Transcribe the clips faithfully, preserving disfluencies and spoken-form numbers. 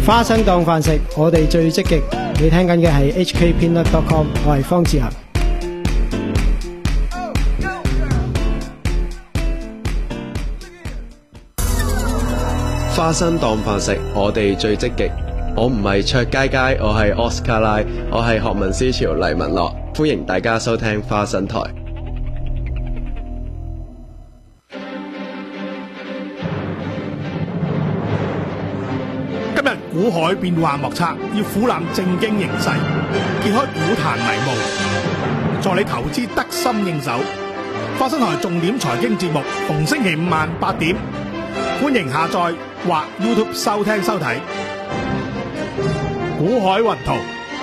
花生當飯食，我哋最積極。你聽緊嘅係 H K Peanut dot com， 我係方志恒。 花生當飯食，我哋最積極。我唔係卓佳佳，我係 Oscar 拉，我係學民思潮黎文樂，歡迎大家收聽花生台。 今日股海變幻莫測，要俯覽正經形勢，揭開股壇迷霧，助你投資得心應手。花生台重點財經節目，逢星期五晚八點，歡迎下載或 YouTube 收聽收睇。股海雲圖，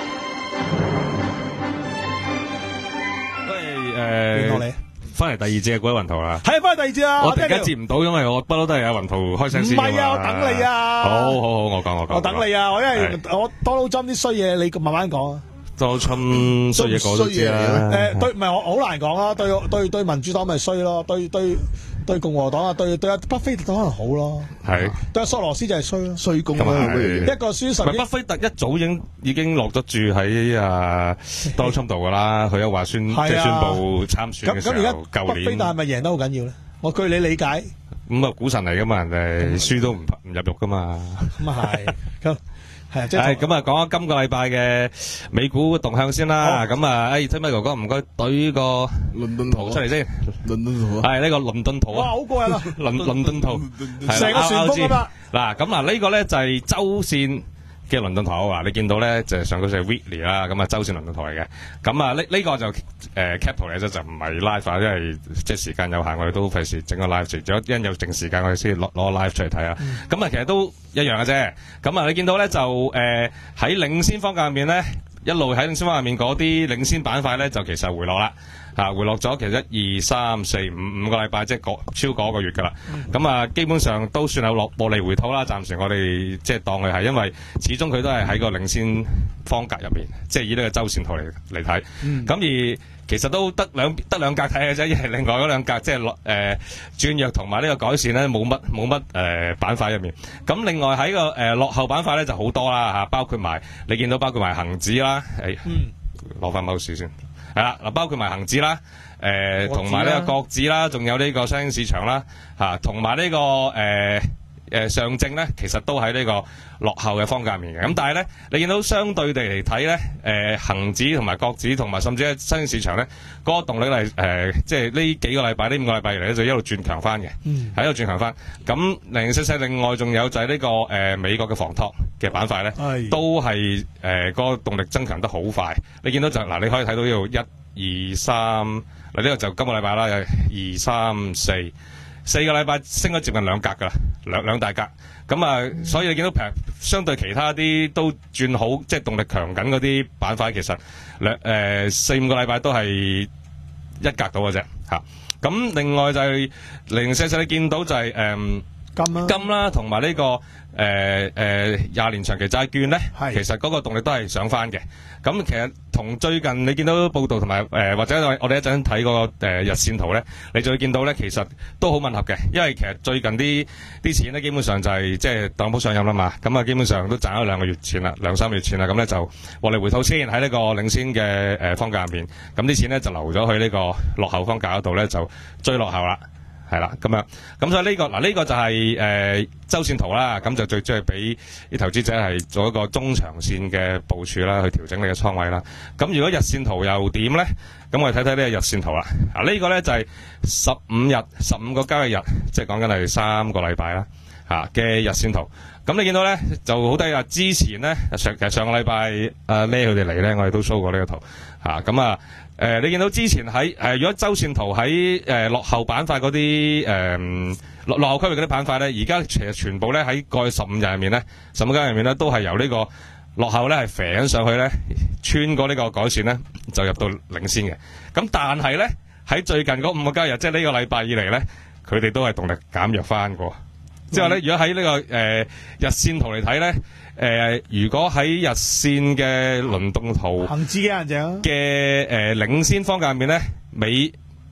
喂，誒， 邊個你？ 翻嚟第二節嘅股海雲圖啦， 係翻嚟第二節啊！ 我突然間接唔到，因為我不嬲都係有雲圖開聲先。 唔係啊，我等你啊！ 好好好，我講我講。 我等你啊！我因為我 Donald Trump 啲衰嘢，你慢慢講啊。 Donald Trump衰嘢講都知啦。 誒，對，唔係我好難講啊。對對對，民主黨咪衰咯，對對。對共和黨啊，對對阿巴菲特可能好咯， 係對阿索羅斯就係衰咯， 衰公啦， 一個輸十億。 巴菲特一早已經已經落咗注喺啊 Donald Trump 度噶啦，佢有話宣即係宣佈參選嘅時候， 咁而家舊年巴菲特係咪贏得好緊要咧？我據你理解， 咁啊股神嚟噶嘛，人哋輸都唔唔入肉噶嘛， 咁啊係咁。係咁啊，講下今個禮拜嘅美股動向先啦。咁啊，誒，聽咪哥哥唔該懟個倫敦圖出嚟先。 倫敦圖係呢個倫敦圖啊！ 哇，好過癮啊！ 倫倫敦圖， 成個旋風啊嘛！嗱，咁嗱呢個咧就係周線嘅倫敦圖啊！你見到咧就係上嗰隻 weekly 啦，咁啊周線倫敦圖嚟嘅。咁啊呢呢個就誒 cap 圖嚟啫，就唔係 live，因為即係時間有限，我哋都費事整個 live，除咗因有剩時間，我哋先攞攞個 live 出嚟睇啊。咁啊，其實都一樣嘅啫。咁啊，你見到咧就誒喺領先方向入面咧，一路喺領先方向入面嗰啲領先板塊咧，就其實回落啦。啊，回落咗其實一二三四五五個禮拜，即係超過一個月㗎啦。咁、嗯、啊，基本上都算有落獲利回吐啦。暫時我哋即係當佢係，因為始終佢都係喺個領先方格入面，即係以呢個周線圖嚟嚟睇。咁、嗯、而其實都得兩得兩格睇嘅啫，因為另外嗰兩格即係落誒轉弱同埋呢個改善咧，冇乜冇乜誒板塊入面。咁另外喺個誒、呃、落後板塊咧就好多啦嚇，包括埋你見到包括埋恒指啦，誒攞翻某市先。係啦，嗱，包括埋恒指啦，誒同埋呢個國指啦，仲有呢個新興市場啦，嚇同埋呢個誒誒、呃、上證咧，其實都喺呢個落後嘅方格面嘅。咁但係咧，你見到相對地嚟睇咧，誒、呃、恆指同埋國指同埋甚至係新興市場咧，嗰、那個動力係誒、呃，即係呢幾個禮拜呢五個禮拜以嚟咧，就一路轉強翻嘅，喺度、嗯、轉強翻。咁零零四四另外仲有就係呢、這個誒、呃、美國嘅房託嘅板塊咧，哎、都係誒嗰個動力增強得好快。你見到就嗱，你可以睇到呢度一二三，嗱呢個就今個禮拜啦，有二三四四個禮拜升咗接近兩格噶啦，兩兩大格。咁啊，所以你見到平相對其他啲都轉好，即係動力強緊嗰啲板塊，其實兩誒四五個禮拜都係一格到嘅啫嚇。咁另外就係零零四四，你見到就係、是、誒、嗯、金啦、啊，金啦、啊，同埋呢個誒誒廿年長期債券咧，其實嗰個動力都係上翻嘅。咁其實同最近你見到報道同埋誒或者我哋一陣睇嗰個誒日線圖咧，你就會見到咧，其實都好吻合嘅。因為其實最近啲啲錢咧，基本上就係即係特朗普上任啦嘛，咁啊基本上都賺咗兩個月錢啦，兩三個月錢啦，咁咧就獲利回吐先喺呢個領先嘅誒方價入面，咁啲錢咧就流咗去呢個落後方價嗰度咧，就追落後啦。係啦，咁樣，咁所以呢、這個嗱呢、這個就係、是、誒、呃、周線圖啦，咁就最主要係俾啲投資者係做一個中長線嘅部署啦，去調整你嘅倉位啦。咁如果日線圖又點咧？咁我哋睇睇呢個日線圖啦。啊，呢、這個咧就係十五日，十五個交易日，即係講緊係三個禮拜啦，吓、啊、嘅日線圖。咁你見到咧就好低啊！之前咧上其實上個禮拜阿咩佢哋嚟咧，我哋都 show 過呢個圖吓，咁啊。誒、呃，你見到之前喺誒、呃，如果周線圖喺誒、呃、落後板塊嗰啲誒落落後區域嗰啲板塊咧，而家其實全部咧喺過去十五日入面咧，十五間入面咧都係由呢個落後咧係飛上去咧，穿過呢個改善咧，就入到領先嘅。咁但係咧喺最近嗰五個交易日，即係呢個禮拜以嚟咧，佢哋都係動力減弱翻過。之後咧，如果喺呢、這個誒、呃、日線圖嚟睇咧。誒、呃，如果喺日線嘅輪動圖， 恒指嘅人嘅誒領先方向入面咧，美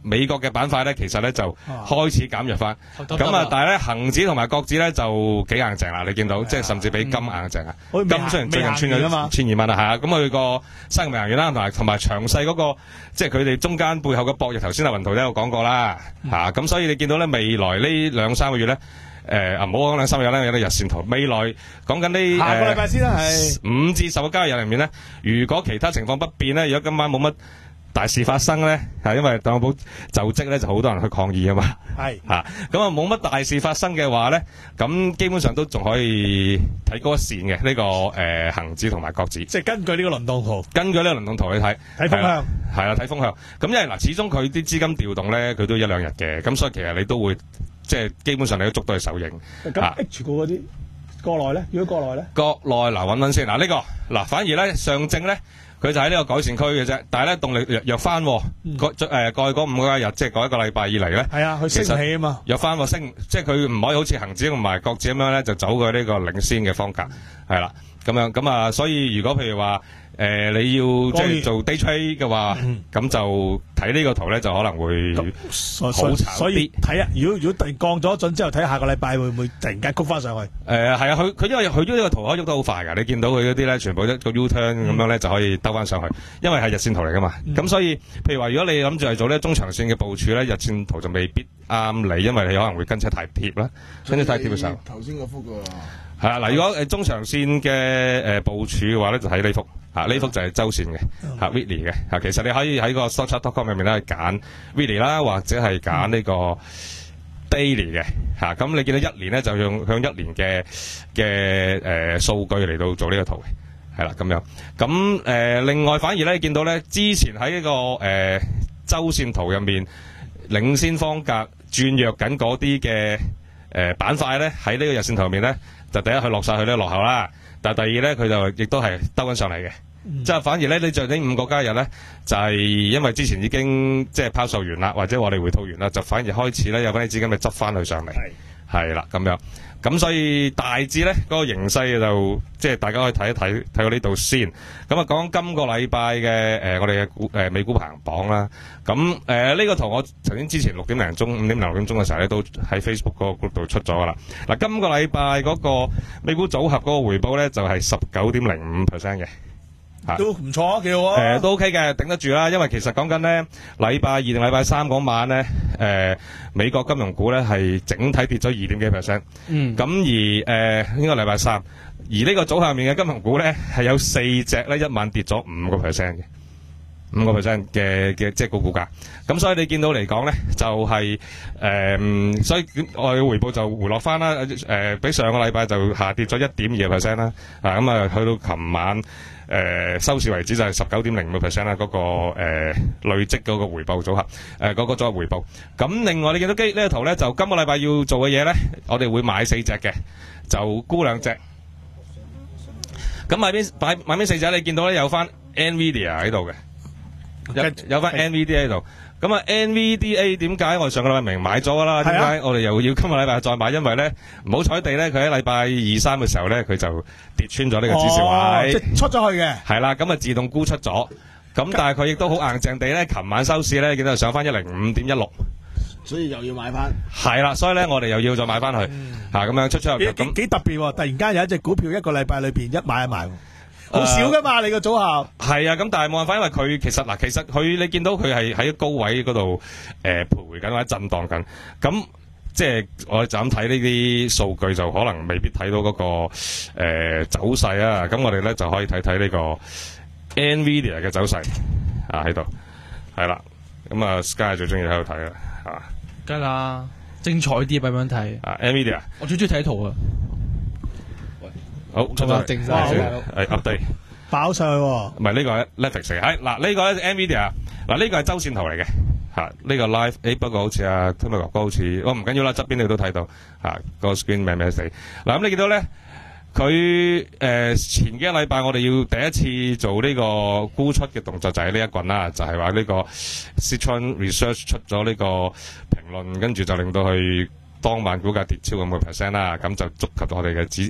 美國嘅板塊咧，其實咧就開始減弱翻。咁啊，但係咧恒指同埋國指咧就幾硬淨啦，你見到即係甚至比金硬淨啊。金雖然最近穿咗千二蚊啦，係啊，咁佢個生命能源啦，同埋同埋詳細嗰個即係佢哋中間背後嘅博弈，頭先阿雲圖都有講過啦，嚇咁所以你見到咧未來呢兩三個月咧。誒啊！唔好講兩三日咧，有啲日線圖。未來講緊呢下個禮拜先啦，係五至十個交易日入面咧，如果其他情況不變咧，如果今晚冇乜大事發生咧，係因為特朗普就職咧，就好多人去抗議啊嘛。係嚇，咁啊冇乜大事發生嘅話咧，咁基本上都仲可以睇高一線嘅呢個誒恆指同埋國指。 即係根據呢個輪動圖， 根據呢個輪動圖去睇， 睇風向係啦，睇風向。咁因為嗱，始終佢啲資金調動咧，佢都一兩日嘅，咁所以其實你都會。即係基本上你都捉到係手影。 咁 H 股嗰啲國內咧，如果國內咧， 國內嗱揾揾先嗱呢、呢個嗱反而咧上證咧佢就喺呢個改善區嘅啫，但係咧動力弱弱翻，過誒過去嗰五個日即係嗰一個禮拜以嚟咧， 係啊，佢升起啊嘛， 弱翻喎升，即係佢唔可以好似恒指同埋國指咁樣咧就走過呢個領先嘅方格，係啦咁樣咁啊，所以如果譬如話。誒、呃，你要即係做 day trade 嘅話，咁、嗯、就睇呢個圖咧，就可能會好慘啲。 所以睇下，如果如果突然降咗準之後，睇下個禮拜會唔會突然間谷翻上去？誒、 呃，係啊，佢佢因為佢呢個圖可以喐得好快㗎，你見到佢嗰啲咧，全部一個 U turn 咁樣咧，就可以兜翻上去。因為係日線圖嚟㗎嘛，咁、嗯、所以譬如話，如果你諗住係做呢中長線嘅部署咧，日線圖就未必啱你，因為你可能會跟車太貼啦，跟車太貼嘅時候。 頭先嗰幅㗎。 係啊，嗱，如果誒中長線嘅誒部署嘅話咧，就睇呢幅嚇，呢幅就係周線嘅嚇 weekly 嘅嚇。其實你可以喺個 stock chart dot com 入面咧揀 weekly 啦，或者係揀呢個 daily 嘅嚇。咁你見到一年咧就用向一年嘅嘅誒數據嚟到做呢個圖嘅，係啦咁樣。咁誒、呃、另外反而咧你見到咧之前喺呢、這個誒、呃、周線圖入面領先方格轉弱緊嗰啲嘅誒板塊咧喺呢個日線圖入面咧。就第一佢落晒去咧落後啦，但係第二咧佢就亦都係兜緊上嚟嘅，即係反而咧你就呢五個交易日咧就係、是、因為之前已經即係拋售完啦，或者我哋回吐完啦，就反而開始咧有翻啲資金咪執翻去上嚟，係啦咁樣，咁所以大致咧嗰、那個形勢就即係大家可以睇一睇睇到呢度先。咁啊講今個禮拜嘅誒我哋嘅股誒美股排行榜啦，咁誒呢個圖我曾經之前六點零鐘、五點零六點鐘嘅時候咧，都喺 Facebook 嗰個 group 度出咗噶啦。嗱，今個禮拜嗰個美股組合嗰個回報咧就係十九點零五 percent 嘅。 都唔錯啊，幾好啊！ 誒、呃，都 OK 嘅，頂得住啦。因為其實講緊咧，禮拜二定禮拜三嗰晚咧，誒、呃，美國金融股咧係整體跌咗二點幾 percent。嗯。咁而誒、呃，應該禮拜三，而呢個組合入面嘅金融股咧係有四隻咧一晚跌咗五個 percent 嘅，五個 percent 嘅嘅即係個股價。咁所以你見到嚟講咧，就係、是、誒、呃，所以我嘅回報就回落翻啦。誒、呃，比上個禮拜就下跌咗一點二個 percent 啦。啊，咁啊，去到琴晚。誒、呃、收市為止就係十九點零五個 percent 啦，嗰、那個、呃、累積嗰個回報組合，誒、呃、嗰、那個組合回報。咁另外你見到機呢個圖咧，就今個禮拜要做嘅嘢咧，我哋會買四隻嘅，就沽兩隻。咁買邊買買邊四隻？你見到咧有翻 Nvidia 喺度嘅，有有翻 Nvidia 喺度。咁啊 ，Nvidia 點解我哋上個禮拜明買咗噶啦？點解我哋又要今個禮拜再買？因為咧唔好彩地咧，佢喺禮拜二三嘅時候咧，佢就跌穿咗呢個止蝕位， 即係出咗去嘅。 係啦，咁啊自動沽出咗。咁但係佢亦都好硬淨地咧，琴晚收市咧見到上翻一零五點一六， 所以又要買翻。係啦，所以咧我哋又要再買翻去嚇，咁、嗯、樣出出入入咁幾特別喎！突然間有一隻股票一個禮拜裏邊一買一賣。好少噶嘛，你個組合係啊，咁但係冇辦法，因為佢其實嗱，其實佢你見到佢係喺高位嗰度誒徘徊緊或者震盪緊，咁即係我就咁睇呢啲數據就可能未必睇到嗰、那個誒、呃、走勢啊，咁我哋咧就可以睇睇呢個 Nvidia 嘅走勢啊喺度，係啦，咁啊 Sky 最中意喺度睇啦嚇， 梗啦，精彩啲咁樣睇啊 Nvidia，我最中意睇圖啊。 好，出咗嚟，係 update 爆上去喎。 唔係呢個係 Netflix 嚟，係嗱呢個咧 Nvidia，嗱呢個係周線圖嚟嘅嚇，呢個 live，誒不過好似啊 Tommy 哥哥好似，我唔緊要啦，側邊你都睇到嚇個 screen 咩咩死。嗱咁你見到咧，佢誒前幾個禮拜我哋要第一次做呢個沽出嘅動作就係呢一棍啦，就係話呢個 Citron Research 出咗呢個評論，跟住就令到佢當晚股價跌超過五個 percent 啦，咁就觸及到我哋嘅指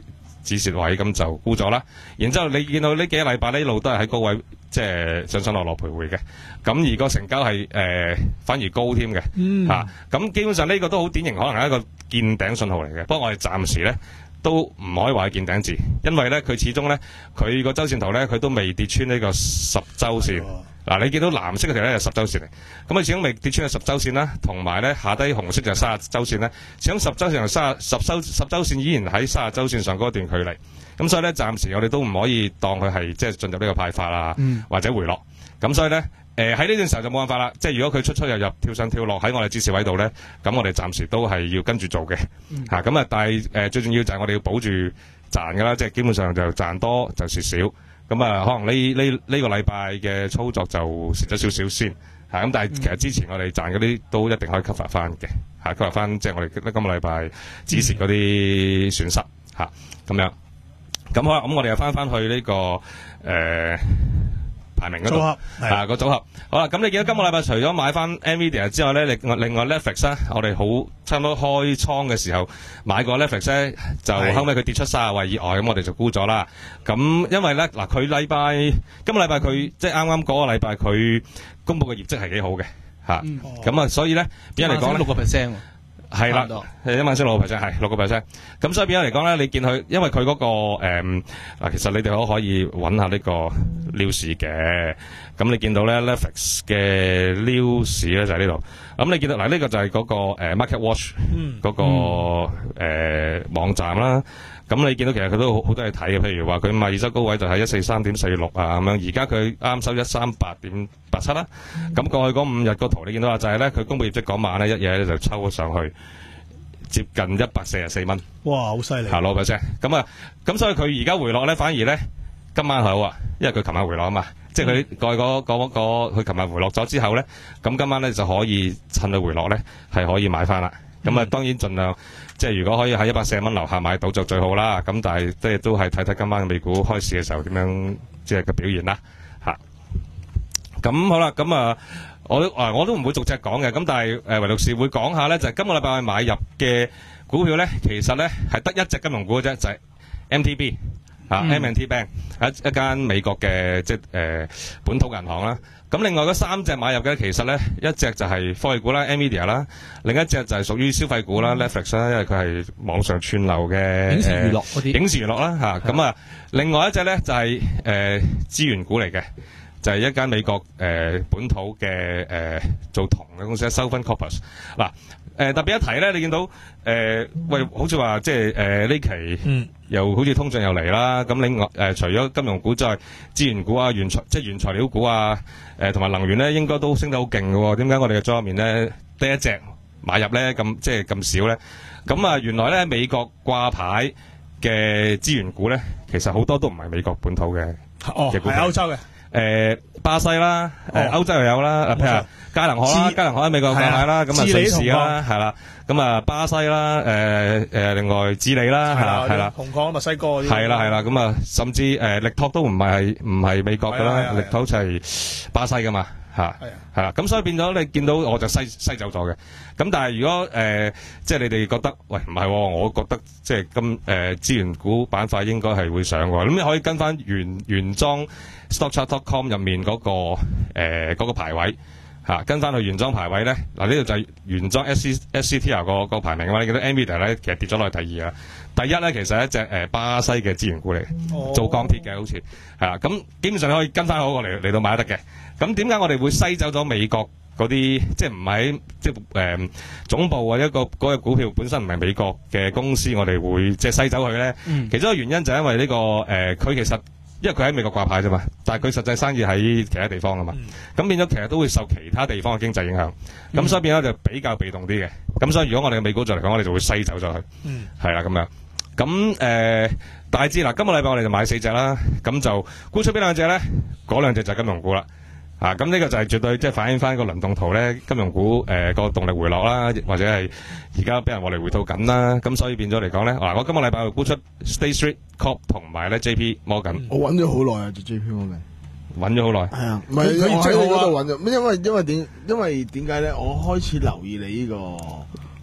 止蝕位，咁就沽咗啦。然之後你見到呢幾個禮拜呢路都係喺高位，即係上上落落徘徊嘅。咁而個成交係誒、呃、反而高添嘅，嚇、嗯。咁、啊、基本上呢個都好典型，可能係一個見頂信號嚟嘅。不過我哋暫時咧都唔可以話係見頂字，因為咧佢始終咧佢個周線圖咧佢都未跌穿呢個十週線。嗱、啊，你見到藍色嗰條咧係十週線嚟，咁啊始終未跌穿係十週線啦，同埋咧下低紅色就係三十週線咧，始終十週線同三十十週十週線依然喺三十週線上嗰段距離，咁所以咧暫時我哋都唔可以當佢係即係進入呢個派發啊，嗯、或者回落，咁所以咧誒喺呢段時候就冇辦法啦，即係如果佢出出入入跳上跳落喺我哋指示位度咧，咁我哋暫時都係要跟住做嘅，嚇咁、嗯、啊，但係誒、呃、最重要就係我哋要保住賺㗎啦，即係基本上就賺多就蝕少。咁啊，可能呢呢呢個禮拜嘅操作就蝕咗少少先，嚇、啊、咁。但係其實之前我哋賺嗰啲都一定可以 cover 翻嘅，嚇、啊、cover 翻即係我哋今個禮拜止蝕嗰啲損失，嚇、啊、咁樣。咁好啦，咁我哋又翻翻去呢、這個誒、呃、排名嗰度，啊個組合。好啦，咁你見到今個禮拜除咗買翻 Nvidia 之外咧，另外另外 Netflix 咧，我哋好差唔多開倉嘅時候買過 Netflix 咧，就後尾佢跌出三十位以外，咁我哋就沽咗啦。咁因為咧嗱，佢禮拜今個禮拜佢即係啱啱嗰個禮拜佢公佈嘅業績係幾好嘅嚇，咁、嗯、啊所以咧變咗嚟講咧六個 percent。係啦，係一晚升六個 percent， 係六個 percent。咁所以變咗嚟講咧，你見佢，因為佢嗰、那個誒嗱、呃，其實你哋都可以揾下呢個 news 嘅。咁你見到咧 Netflix 嘅 news 咧就喺呢度。咁你見到嗱，呢、這個就係嗰、那個、呃、Market Watch 嗰、那個誒、呃、網站啦。咁你見到其實佢都好好多嘢睇嘅，譬如話佢賣二周高位就係一四三點四六啊咁樣，而家佢啱收一三八點八七啦。咁、嗯、過去嗰五日個圖你見到啊，就係咧佢公佈業績嗰晚咧一嘢咧就抽咗上去，接近一百四十四蚊。哇，好犀利！嚇攞把聲。咁啊，咁所以佢而家回落咧，反而咧今晚好啊，因為佢琴晚回落啊嘛，嗯、即係佢過去嗰嗰個佢琴日回落咗之後咧，咁今晚咧就可以趁佢回落咧係可以買翻啦。咁啊，嗯、當然盡量即係如果可以喺一百四十蚊樓下買到就最好啦。咁但係即係都係睇睇今晚美股開市嘅時候點樣即係嘅表現啦。嚇、啊，咁好啦，咁啊，我啊我都唔會逐隻講嘅。咁但係誒唯獨是會講下咧，就係、是、今個禮拜我買入嘅股票咧，其實咧係得一隻金融股嘅啫，就係、是、M T B 啊、嗯、M and T Bank 一一間美國嘅即係誒、呃、本土銀行啦。咁另外嗰三隻買入嘅，其實咧一隻就係科技股啦 Nvidia 啦，另一隻就係屬於消費股啦 Netflix 啦，因為佢係網上串流嘅影視娛樂嗰啲影視娛樂啦嚇。咁啊，另外一隻咧就係誒資源股嚟嘅，就係、是、一間美國誒、呃、本土嘅誒、呃、做銅嘅公司 Southern Copper 嗱。誒、呃、特別一提咧，你見到誒、呃、喂，好似話即係誒呢期、嗯、又好似通脹又嚟啦。咁另外誒除咗金融股之外，資源股啊、原材即係原材料股啊、誒同埋能源咧，應該都升得好勁嘅喎。點解我哋嘅組入面咧得一隻買入咧咁即係咁少咧？咁啊原來咧美國掛牌嘅資源股咧，其實好多都唔係美國本土嘅，哦係歐洲嘅。誒、呃、巴西啦，誒、呃、歐、哦、洲又有啦，譬如嘉能可啦，嘉能可喺美國掛牌啦，咁啊瑞士啦，係啦，咁啊巴西啦，誒、呃、誒、呃、另外智利啦，係啦係啦， 紅礦墨西哥嗰啲，係啦係啦，咁啊甚至誒、呃、力拓都唔係唔係美國噶啦，力拓就係巴西噶嘛，嚇係啦，咁所以變咗你見到我就西西走咗嘅，咁但係如果誒、呃、即係你哋覺得喂唔係、哦，我覺得即係今誒資源股板塊應該係會上喎，咁你可以跟翻原原裝。stockchart dot com 入面嗰、那個誒嗰、呃那個排位嚇、啊，跟翻去原裝排位咧，嗱呢度就係原裝 S C S C T R 個個排名啊嘛，你見到 Nvidia 咧其實跌咗落去第二啊，第一咧其實係一隻誒、呃、巴西嘅資源股嚟，哦、做鋼鐵嘅好似係啦，咁基本上你可以跟翻嗰個嚟嚟到買得嘅。咁點解我哋會篩走咗美國嗰啲即係唔喺即係誒、呃、總部或者個嗰個股票本身唔係美國嘅公司，我哋會即係篩走佢咧？嗯、其中一個原因就係因為呢、這個誒佢、呃、其實。因為佢喺美國掛牌啫嘛，但係佢實際生意喺其他地方啊嘛，咁、嗯、變咗其實都會受其他地方嘅經濟影響，咁、嗯、所以變咗就比較被動啲嘅。咁所以如果我哋嘅美股做嚟講，我哋就會篩走咗佢，係啦咁樣。咁誒、呃、大致嗱，今個禮拜我哋就買四隻啦，咁就沽出邊兩隻咧？嗰兩隻就係金融股啦。啊，咁呢個就係絕對即係反映翻個輪動圖咧，金融股誒個、呃、動力回落啦，或者係而家俾人獲利回吐緊啦，咁所以變咗嚟講咧，嗱、啊，我今個禮拜會沽出 State Street Corp 同埋咧 J P Morgan。 我揾咗好耐啊，做 J P Morgan。 揾咗好耐。 係啊，唔係我喺嗰度揾咗，因為因為點因為點解咧？我開始留意你呢、呢個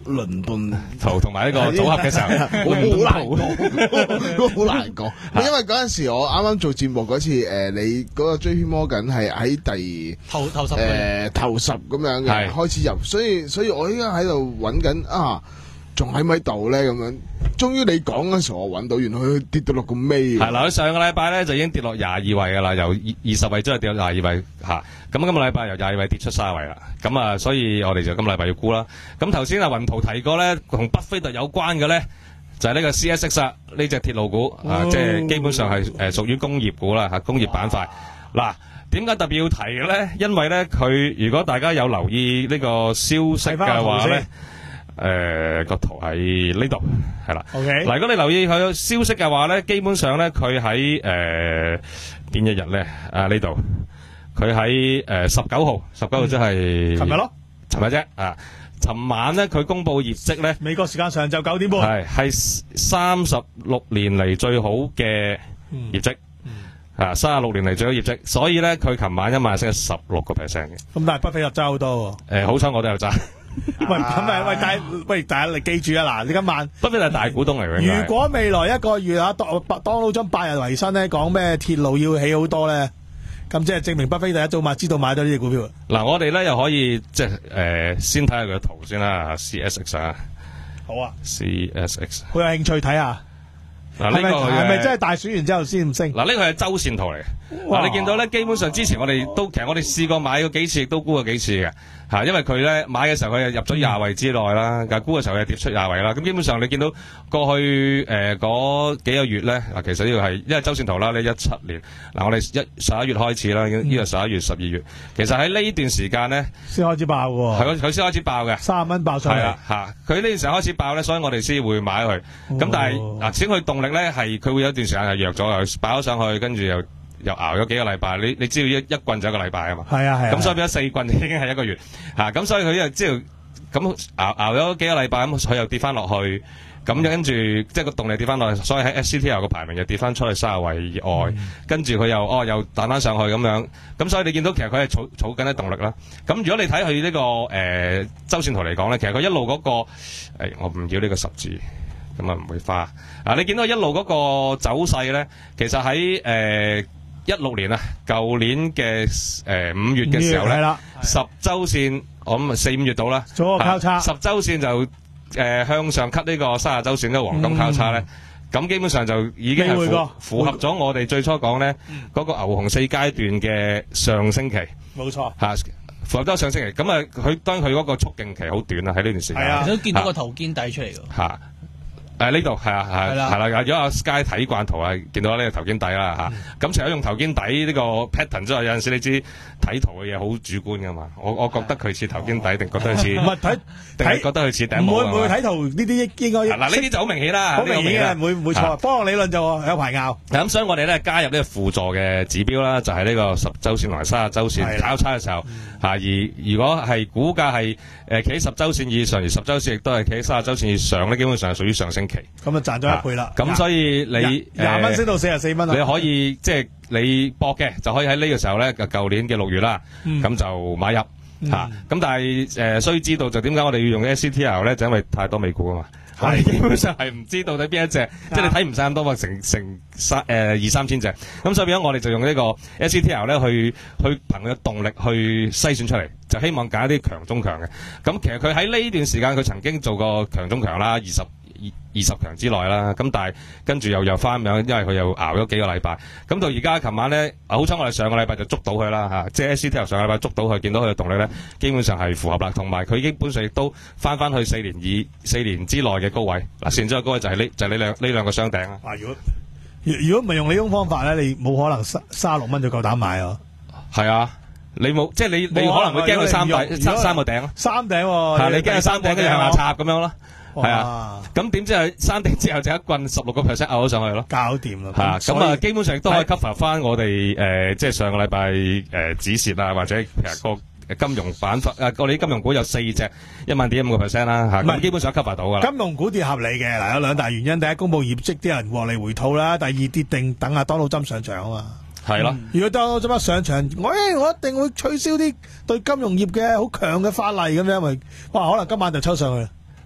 倫敦圖同埋呢個組合嘅時候， 好倫敦難圖講，好難講。因為嗰陣時我啱啱做節目嗰次，誒你嗰個追圈魔緊係喺第頭頭十誒頭十咁樣嘅係開始入，所以所以我依家喺度揾緊啊，仲喺咪度咧咁樣。終於你講嗰時候，我揾到，原來佢跌到落個尾。 係啦，佢上個禮拜咧就已經跌落廿二位噶啦，由二二十位之後跌到廿二位嚇。咁今個禮拜由廿二位跌出三位啦。咁啊，所以我哋就今個禮拜要估啦。咁頭先阿雲圖提過咧，同巴菲特有關嘅咧，就係呢個 C S X 啊，呢隻鐵路股啊，即係基本上係誒屬於工業股啦嚇，工業板塊。嗱，點解特別要提嘅咧？因為咧，佢如果大家有留意呢個消息嘅話咧。誒個圖喺呢度係啦。 OK， 嗱，如果你留意佢消息嘅話咧，基本上咧佢喺誒邊一日咧啊呢度，佢喺誒十九號，十九號即係琴日咯， 尋日啫啊！尋晚咧佢公佈業績咧， 美國時間上晝九點半， 係係三十六年嚟最好嘅業績。啊，三十六年嚟最好業績，所以咧佢琴晚一晚升咗十六個 percent 嘅。 咁但係巴菲特揸好多喎。 誒，好彩我都有揸。 喂，咁咪喂，但係喂，大家你記住啊！嗱，你今晚巴菲特係大股東嚟嘅。 如果未來一個月啊，當當勞將百日維新咧，講咩鐵路要起好多咧，咁即係證明巴菲特一早買知道買到呢隻股票。 嗱，我哋咧又可以即係誒，先睇下佢嘅圖先啦 ，C S X 啊。 好啊 ，C S X。 好有興趣睇下。 嗱，呢個係咪真係大選完之後先唔升？ 嗱，呢個係周線圖嚟嘅。嗱，你見到咧，基本上之前我哋都其實我哋試過買過幾次，亦都估過幾次嘅嚇，因為佢咧買嘅時候佢係入咗廿位之內啦，但係估嘅時候佢係跌出廿位啦。咁基本上你見到過去誒嗰幾個月咧，嗱，其實呢個係因為周線圖啦，呢一七年嗱，我哋一十一月開始啦，呢個十一月、十二月，其實喺呢段時間咧先開始爆喎。 係佢先開始爆嘅， 三十蚊爆上嚟。 係啦嚇，佢呢段時間開始爆咧，所以我哋先會買佢。咁但係嗱，始終佢動力咧係佢會有一段時間係弱咗，又爆咗上去，跟住又。又熬咗幾個禮拜，你你知道一一棍就一個禮拜啊嘛， 係啊係啊， 咁所以變咗四棍已經係一個月嚇，咁、啊、所以佢又知道咁熬熬咗幾個禮拜，咁佢又跌翻落去，咁跟住即係個動力跌翻落去，所以喺 S C T L 個排名又跌翻出去三十位以外，嗯、跟住佢又哦又彈翻上去咁樣，咁所以你見到其實佢係儲儲緊啲動力啦。咁如果你睇佢呢個誒、呃、周線圖嚟講咧，其實佢一路嗰、那個、哎、我唔要呢個十字，咁啊唔會花啊。你見到一路嗰個走勢咧，其實喺誒。呃一六年啊，舊年嘅誒五月嘅時候咧，十週線我諗四五月到啦， 做個交叉， 十週線就誒、呃、向上 cut 呢個三十週線嘅黃金交叉咧，咁、嗯、基本上就已經係符符合咗我哋最初講咧嗰個牛熊四階段嘅上升期，冇錯嚇，符合咗上升期。咁啊，佢當然佢嗰個速勁期好短啊，喺呢段時間， 其實都見到個頭肩底出嚟㗎。嚇誒呢度係啊係係啦，如果阿 Sky 睇慣圖啊，見到呢個頭肩底啦嚇。咁除咗用頭肩底呢個 pattern 之外，有陣時你知睇圖嘅嘢好主觀㗎嘛。我我覺得佢似頭肩底，定覺得佢似唔係睇，定係覺得佢似頂帽啊？唔會唔會睇圖呢啲應該嗱呢啲就好明顯啦，好明顯嘅，唔會唔會錯。科學理論就有排拗。咁所以我哋咧加入呢個輔助嘅指標啦，就係呢個十週線同埋三十週線交叉嘅時候嚇。而如果係股價係誒企喺十週線以上，而十週線亦都係企喺三十週線以上咧，基本上係屬於上升期。咁啊賺咗一倍啦！咁所以你廿蚊升到四十四蚊啦，你可以即係你搏嘅就可以喺呢個時候咧，就舊年嘅六月啦，咁就買入嚇。咁但係誒須知道就點解我哋要用 S C T L 咧？就因為太多美股啊嘛，係基本上係唔知到底邊一隻，即係你睇唔晒咁多嘛，成成三誒二三千隻。咁所以變咗我哋就用呢個 S C T L 咧去去憑佢嘅動力去篩選出嚟，就希望揀一啲強中強嘅。咁其實佢喺呢段時間佢曾經做過強中強啦，二十。二十強之內啦，咁但係跟住又又翻樣，因為佢又熬咗幾個禮拜，咁到而家琴晚咧，好彩我哋上個禮拜就捉到佢啦嚇，即係 S C T L 上個禮拜捉到佢，見到佢嘅動力咧，基本上係符合啦，同埋佢基本上亦都翻翻去四年以四年之內嘅高位，嗱，現在嘅高位就係呢就係呢兩呢兩個雙頂啦。啊，如果如果唔係用呢種方法咧，你冇可能三三十六蚊就夠膽買啊？係啊。你冇即係你你可能會驚佢三底三三個頂咯，三頂係你驚佢三頂跟住向下插咁樣咯，係啊，咁點知係山頂之後就一棍十六個 percent 拗咗上去咯，搞掂啦，係咁啊，基本上都可以 cover 翻我哋誒即係上個禮拜誒止蝕啊，或者其實個金融板塊啊，我哋啲金融股有四隻一萬點五個 percent 啦嚇，咁基本上 cover 到噶啦。金融股跌合理嘅嗱，有兩大原因，第一公佈業績啲人獲利回吐啦，第二跌定等阿當勞針上場啊嘛。係咯，如果當我做乜上場，我誒我一定會取消啲對金融業嘅好強嘅法例咁樣，咪哇可能今晚就抽上去。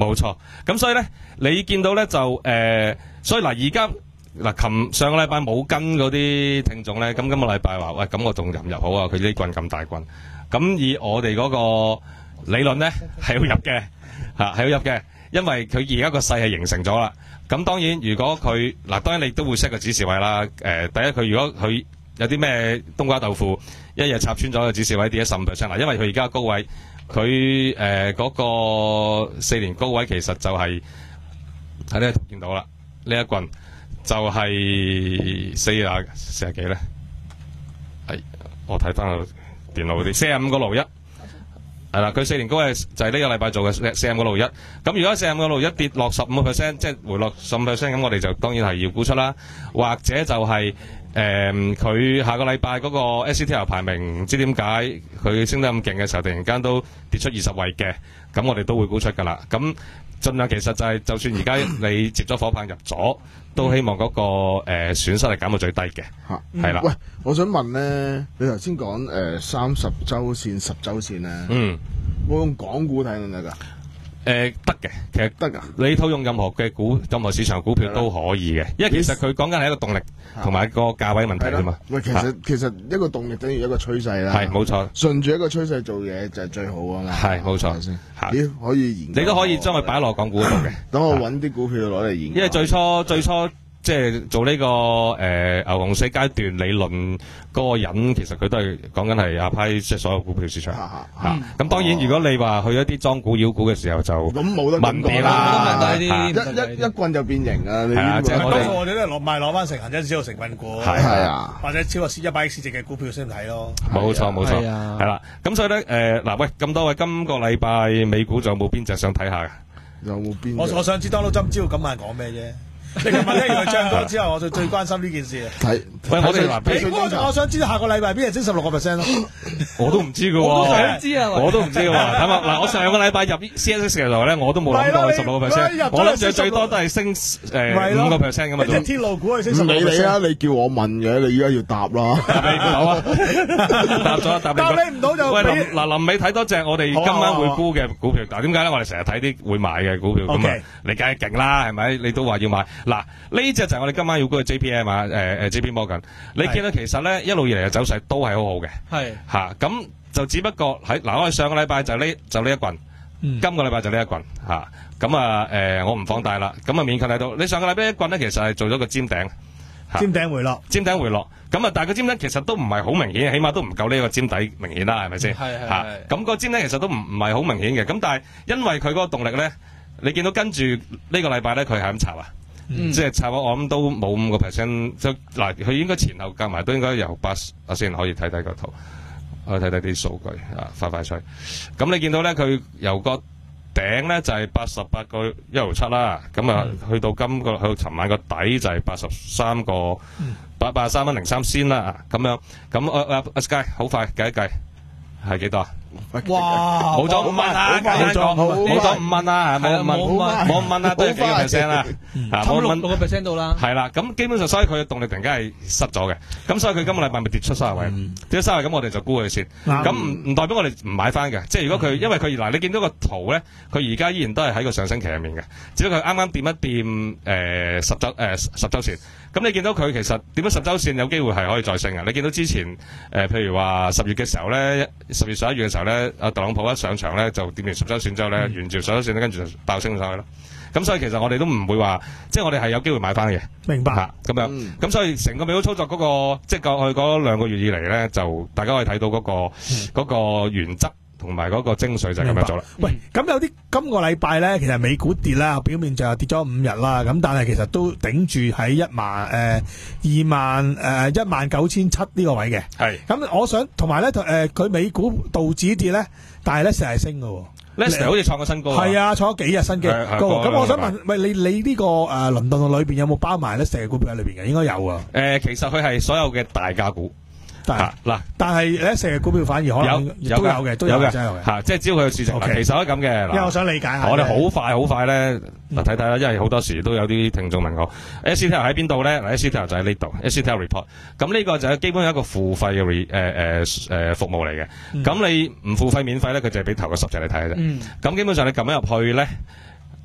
冇錯。咁所以咧，你見到咧就誒、呃，所以嗱而家嗱，琴上個禮拜冇跟嗰啲聽眾咧，咁今個禮拜話喂，咁我仲入唔入好啊？佢啲棍咁大棍，咁以我哋嗰個理論咧係要入嘅嚇，係要入嘅，因為佢而家個勢係形成咗啦。咁當然，如果佢嗱，當然你都會 set 個指示位啦。誒、呃，第一佢如果佢有啲咩冬瓜豆腐，一日插穿咗個指示位跌咗十五 percent 嗱，因為佢而家高位，佢誒嗰個四年高位其實就係喺呢度見到啦，呢一棍就係四廿四廿幾咧。係我睇翻個電腦嗰啲四廿五個六一。係啦，佢四年高位就係呢個禮拜做嘅四十五個六一。咁如果四十五個六一跌落十五個 percent， 即係回落十五 percent， 咁我哋就當然係要沽出啦。或者就係誒佢下個禮拜嗰個 S C T L 排名唔知點解佢升得咁勁嘅時候，突然間都跌出二十位嘅，咁我哋都會沽出㗎啦。咁盡量其實就係、是、就算而家你接咗火棒入咗，都希望嗰、那個誒、呃、損失係減到最低嘅。嚇、啊，係啦。喂， 我想問咧，你頭先講誒三十週線、十週線咧，嗯，我用港股睇得唔得㗎？ 誒得嘅，其實得㗎。你套用任何嘅股、任何市場股票都可以嘅，因為其實佢講緊係一個動力同埋個價位問題啫嘛。 喂，其實其實一個動力等於一個趨勢啦。 係冇錯， 順住一個趨勢做嘢就係最好啊嘛。係冇錯先。 咦，可以研究。 你都可以將佢擺落港股度嘅。 等我揾啲股票攞嚟研究。 因為最初最初。即係做呢、這個誒、呃、牛熊四階段理論嗰個人，其實佢都係講緊係阿派即係所有股票市場嚇。咁、嗯啊、當然，如果你話去一啲裝股妖股嘅時候，就咁冇得問啲啦。 一一一棍就變形啊！ 係啊，即係我哋我哋都係落賣攞翻成恒生指數成分股， 係啊， 或者超過一百億市值嘅股票先睇咯。 冇錯冇錯，係啦。咁所以咧誒嗱，喂咁多位，今個禮拜美股仲有冇邊隻想睇下嘅？ 有冇邊？ 我我想知 Donald Trump今晚講咩啫？你琴日聽完佢唱歌之後，我就最關心呢件事啊！ 睇， 喂，我哋話， 我我想知道下個禮拜邊日升十六個 percent 咯？ 我都唔知㗎喎， 我都想知啊， 我都唔知㗎喎。睇下嗱，我上個禮拜入 C S X 嘅時候咧，我都冇諗過十六個 percent，我諗住最多都係升誒五個 percent 咁嘛。 即係天路股係升十六個 percent。 唔理你啊！你叫我問嘅，你而家要答啦。 好啊，答咗答你。 答你唔到就喂嗱嗱，臨尾睇多隻我哋今晚會沽嘅股票。嗱，點解咧？我哋成日睇啲會買嘅股票咁啊，你梗係勁啦，係咪？你都話要買嗱呢隻就係我哋今晚要沽嘅 J P M 啊，誒誒 J P Morgan，你見到其實咧一路以嚟嘅走勢都係好好嘅，係嚇咁就只不過喺嗱我哋上個禮拜就呢就呢一棍，嗯、今個禮拜就呢一棍嚇咁啊誒我唔放大啦，咁啊勉強睇到你上個禮拜一棍咧其實係做咗個尖頂， 尖頂回落， 尖頂回落咁啊，但係個尖頂其實都唔係好明顯，起碼都唔夠呢個尖底明顯啦，係咪先？係係係咁個尖頂其實都唔唔係好明顯嘅，咁但係因為佢嗰個動力咧，你見到跟住呢個禮拜咧佢係咁插啊。嗯、即係差我，我諗都冇五個 percent，即嗱，佢應該前後夾埋都應該由八啊先可以睇睇個圖，可以睇睇啲數據啊，快快脆。咁你見到咧，佢由個頂咧就係八十八個一毫七啦，咁啊、嗯、去到今個去到尋晚個底就係八十三個八八十三蚊零三先啦，咁樣咁啊啊阿 Sky 好快計一計係幾多啊？ 哇！ 冇咗五蚊啦，冇咗冇咗五蚊啦，冇冇冇五蚊啦，都係幾個 percent 啦， 差唔多六個 percent 到啦。 係啦，咁基本上所以佢嘅動力突然間係失咗嘅，咁所以佢今個禮拜咪跌出三十位，跌出三十位咁我哋就沽佢先，咁唔唔代表我哋唔買翻嘅，即係如果佢因為佢嗱你見到個圖咧，佢而家依然都係喺個上升期入面嘅，只不過佢啱啱掂一掂誒十週誒十週線，咁你見到佢其實掂咗十週線有機會係可以再升嘅，你見到之前誒譬如話十月嘅時候咧，十月十一月嘅時候咧，阿特朗普一上場咧就掂完十週線之後咧，沿住十週線咧跟住就爆升上去咯。咁所以其實我哋都唔會話，即係我哋係有機會買翻嘅。 明白。 咁樣，咁、嗯、所以成個美股操作嗰、那個，即係過去嗰兩個月以嚟咧，就大家可以睇到嗰、那個嗰、嗯、個原則同埋嗰個精髓就係咁樣做啦。 喂，咁有啲今個禮拜咧，其實美股跌啦，表面就跌咗五日啦，咁但係其實都頂住喺一萬誒、呃、二萬誒一萬九千七呢個位嘅。係。咁我想同埋咧誒，佢、呃、美股道指跌咧，但係咧成日升㗎喎。 Lester 好似創個新高， 係啊，創咗幾日新嘅高。咁我想問，喂，你你呢個誒倫敦裏邊有冇包埋 Lester 嘅股票喺裏邊嘅？應該有啊。 誒，其實佢係所有嘅大價股。 嗱，但係 Lester 嘅股票反而可能有都有嘅，都有嘅，真係有嘅。嚇，即係只要佢有市場，其實可以咁嘅。 因為我想理解下。 我哋好快好快咧，嗱睇睇啦，因為好多時都有啲聽眾問我 S T L 喺邊度咧？嗱 S T L 就喺呢度 S T L report。咁呢個就係基本一個付費嘅誒誒誒服務嚟嘅。咁你唔付費免費咧，佢就係俾頭個十隻你睇嘅啫。咁基本上你撳咗入去咧，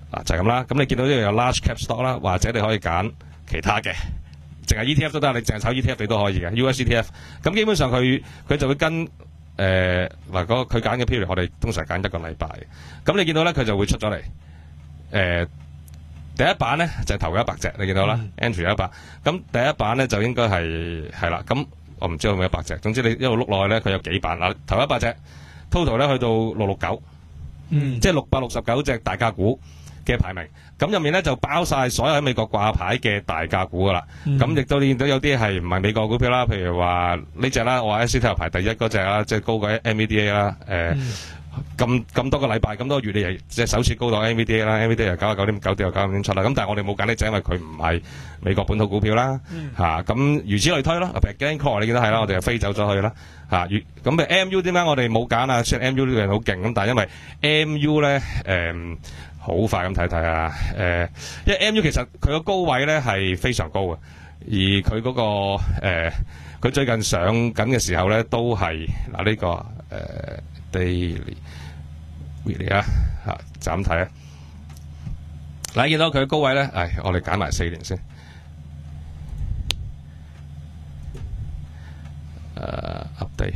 啊，就係咁啦。咁你見到呢度有 large cap stock 啦，或者你可以揀其他嘅，淨係 E T F 都得，你淨係炒 E T F 你都可以嘅 U S E T F。咁基本上佢佢就會跟誒嗱嗰佢揀嘅 period，我哋通常揀一個禮拜。咁你見到咧，佢就會出咗嚟誒第一版咧就係、是、頭一百隻，你見到啦、嗯、entry 一百。咁第一版咧就應該係係啦。咁我唔知有冇一百隻，總之你一路碌落去咧，佢有幾版嗱，頭一百隻 total 咧去到六六九，嗯，即係六百六十九隻大價股嘅排名。咁入面咧就包晒所有喺美國掛牌嘅大價股噶啦。咁亦、嗯、都見到有啲係唔係美國股票啦，譬如話呢隻啦，我話 S C T 排第一嗰隻啦，即係高過 M V D A 啦，誒、呃。嗯咁咁多個禮拜咁多月你又即係首次高到 M V D A 啦 ，M V D A 又九十九點九跌又九十九點七啦。咁但係我哋冇揀呢隻，因為佢唔係美國本土股票啦。嚇咁、嗯啊、如此類推咯。譬如 Glencore 你見到係啦，我哋就飛走咗去啦。嚇、啊，咁誒 M U 點解我哋冇揀啊？雖然 M U 呢個人好勁咁，但係因為 M U 咧誒好快咁睇睇啊誒、呃，因為 M U 其實佢個高位咧係非常高嘅，而佢嗰、那個誒佢、呃、最近上緊嘅時候咧都係嗱呢個誒。呃 daily weekly 啊，嚇就咁睇啊！嗱，你見到佢嘅高位咧，誒，我哋揀埋四年先。誒、uh, update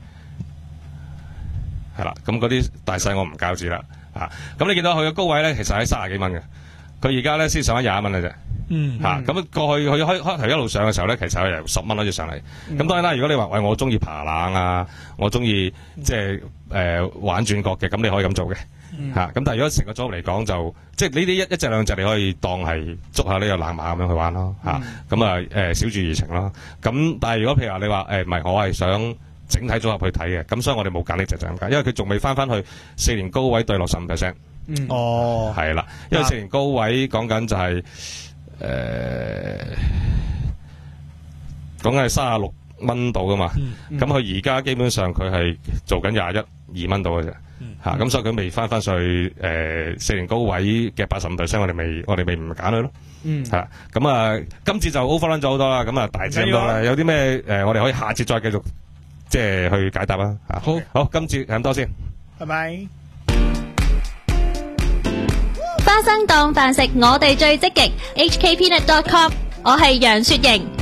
係啦，咁嗰啲大細我唔交住啦，嚇、啊。咁你見到佢嘅高位咧，其實喺三十幾蚊嘅，佢而家咧先上咗廿蚊嘅啫。嗯，吓咁、啊、過去佢開開頭一路上嘅時候咧，其實係由十蚊開始上嚟。咁、嗯、當然啦，如果你話喂我中意爬冷啊，我中意即係誒玩轉角嘅，咁你可以咁做嘅。吓咁、嗯啊，但係如果成個組嚟講，就即係呢啲一一隻兩隻你可以當係捉下呢個冷馬咁樣去玩咯。吓咁啊誒小注怡情咯。咁但係如果譬如話你話誒唔係我係想整體組合去睇嘅，咁所以我哋冇揀呢隻就咁解，因為佢仲未翻翻去四年高位對落十五 percent。嗯，哦，係啦，因為四年高位講緊就係、是。誒，講緊係三十六蚊度噶嘛，咁佢而家基本上佢係做緊廿一二蚊度嘅啫，吓咁、嗯啊、所以佢未翻翻上去誒四年高位嘅八十五 percent，我哋未我哋未唔揀佢咯，吓咁啊，今次就 overrun 咗好多啦，咁啊大致咁多啦，有啲咩誒我哋可以下次再繼續即係去解答啦，吓、啊、好，好，今次係咁多先， 拜拜。 花生當飯食，我哋最積極。H K Peanut dot com， 我係楊雪瑩。